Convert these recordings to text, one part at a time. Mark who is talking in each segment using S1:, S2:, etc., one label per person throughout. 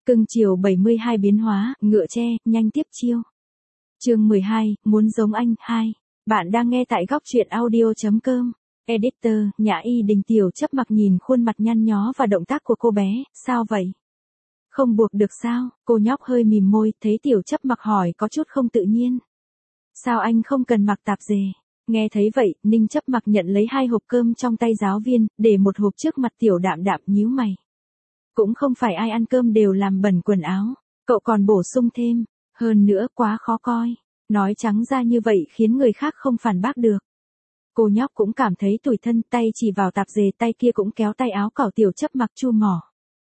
S1: Cưng chiều 72 biến hóa, ngựa tre, nhanh tiếp chiêu. Chương 12, muốn giống anh, 2. Bạn đang nghe tại góc truyện audio.com. Editor, Nhã Y Đình. Tiểu Chấp Mặc nhìn khuôn mặt nhăn nhó và động tác của cô bé, sao vậy? Không buộc được sao? Cô nhóc hơi mím môi, thấy Tiểu Chấp Mặc hỏi có chút không tự nhiên. Sao anh không cần mặc tạp dề? Nghe thấy vậy, Ninh Chấp Mặc nhận lấy 2 hộp cơm trong tay giáo viên, để một hộp trước mặt Tiểu Đạm Đạm, nhíu mày. Cũng không phải ai ăn cơm đều làm bẩn quần áo, cậu còn bổ sung thêm, hơn nữa quá khó coi. Nói trắng ra như vậy khiến người khác không phản bác được. Cô nhóc cũng cảm thấy tủi thân, tay chỉ vào tạp dề, tay kia cũng kéo tay áo cỏ Tiểu Chấp Mặc chu mỏ.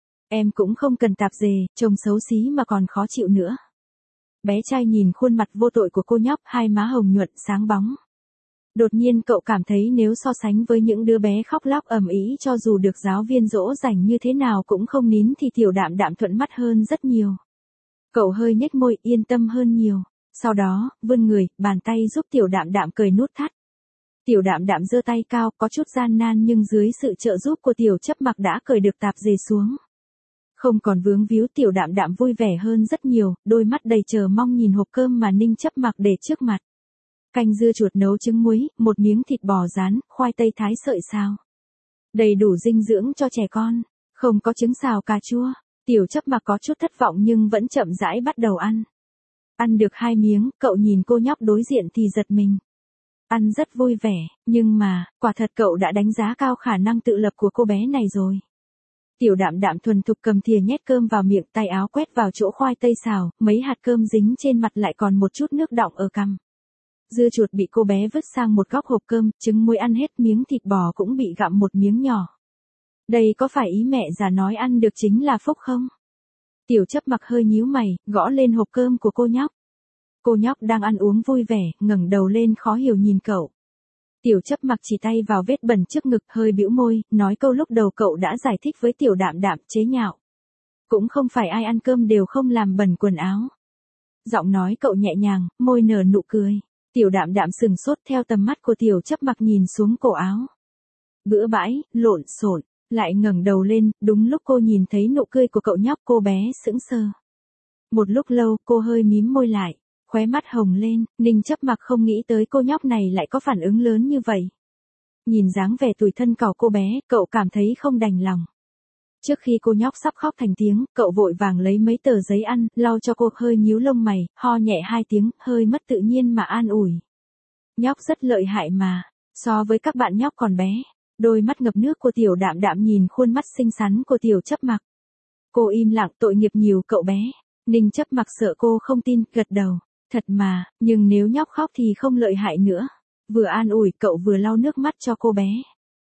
S1: Em cũng không cần tạp dề, trông xấu xí mà còn khó chịu nữa. Bé trai nhìn khuôn mặt vô tội của cô nhóc, hai má hồng nhuận sáng bóng. Đột nhiên cậu cảm thấy nếu so sánh với những đứa bé khóc lóc ầm ĩ cho dù được giáo viên dỗ dành như thế nào cũng không nín thì Tiểu Đạm Đạm thuận mắt hơn rất nhiều. Cậu hơi nhếch môi, yên tâm hơn nhiều. Sau đó, vươn người, bàn tay giúp Tiểu Đạm Đạm cởi nút thắt. Tiểu Đạm Đạm giơ tay cao, có chút gian nan nhưng dưới sự trợ giúp của Tiểu Chấp Mặc đã cởi được tạp dề xuống. Không còn vướng víu, Tiểu Đạm Đạm vui vẻ hơn rất nhiều, đôi mắt đầy chờ mong nhìn hộp cơm mà Ninh Chấp Mặc để trước mặt. Canh dưa chuột nấu trứng muối, một miếng thịt bò rán, khoai tây thái sợi xào. Đầy đủ dinh dưỡng cho trẻ con, không có trứng xào cà chua. Tiểu Chấp Mặc có chút thất vọng nhưng vẫn chậm rãi bắt đầu ăn. Ăn được 2 miếng, cậu nhìn cô nhóc đối diện thì giật mình. Ăn rất vui vẻ, nhưng mà, quả thật cậu đã đánh giá cao khả năng tự lập của cô bé này rồi. Tiểu Đạm Đạm thuần thục cầm thìa nhét cơm vào miệng, tay áo quét vào chỗ khoai tây xào, mấy hạt cơm dính trên mặt lại còn một chút nước đọng ở cằm. Dưa chuột bị cô bé vứt sang một góc hộp cơm, trứng muối ăn hết, miếng thịt bò cũng bị gặm một miếng nhỏ. Đây có phải ý mẹ già nói ăn được chính là phúc không? Tiểu Chấp Mặc hơi nhíu mày, gõ lên hộp cơm của cô nhóc. Cô nhóc đang ăn uống vui vẻ, ngẩng đầu lên khó hiểu nhìn cậu. Tiểu Chấp Mặc chỉ tay vào vết bẩn trước ngực, hơi bĩu môi, nói câu lúc đầu cậu đã giải thích với Tiểu Đạm Đạm, chế nhạo. Cũng không phải ai ăn cơm đều không làm bẩn quần áo. Giọng nói cậu nhẹ nhàng, môi nở nụ cười. Tiểu Đạm Đạm sừng sốt, theo tầm mắt của Tiểu Chấp Mặc nhìn xuống cổ áo. Bữa bãi, lộn xộn, lại ngẩng đầu lên, đúng lúc cô nhìn thấy nụ cười của cậu nhóc, cô bé sững sờ. Một lúc lâu, cô hơi mím môi lại, khóe mắt hồng lên. Ninh Chấp Mặc không nghĩ tới cô nhóc này lại có phản ứng lớn như vậy. Nhìn dáng vẻ tủi thân của cô bé, cậu cảm thấy không đành lòng. Trước khi cô nhóc sắp khóc thành tiếng, cậu vội vàng lấy mấy tờ giấy ăn, lau cho cô, hơi nhíu lông mày, ho nhẹ 2 tiếng, hơi mất tự nhiên mà an ủi. Nhóc rất lợi hại mà, so với các bạn nhóc còn bé. Đôi mắt ngập nước của Tiểu Đạm Đạm nhìn khuôn mắt xinh xắn của Tiểu Chấp Mặc. Cô im lặng, tội nghiệp nhiều cậu bé. Ninh Chấp Mặc sợ cô không tin, gật đầu. Thật mà, nhưng nếu nhóc khóc thì không lợi hại nữa. Vừa an ủi cậu vừa lau nước mắt cho cô bé.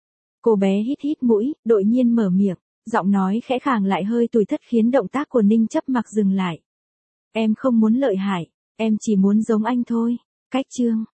S1: Cô bé hít hít mũi, đột nhiên mở miệng. Giọng nói khẽ khàng lại hơi tủi thất khiến động tác của Ninh Chấp Mặc dừng lại. Em không muốn lợi hại, em chỉ muốn giống anh thôi. Cách chương.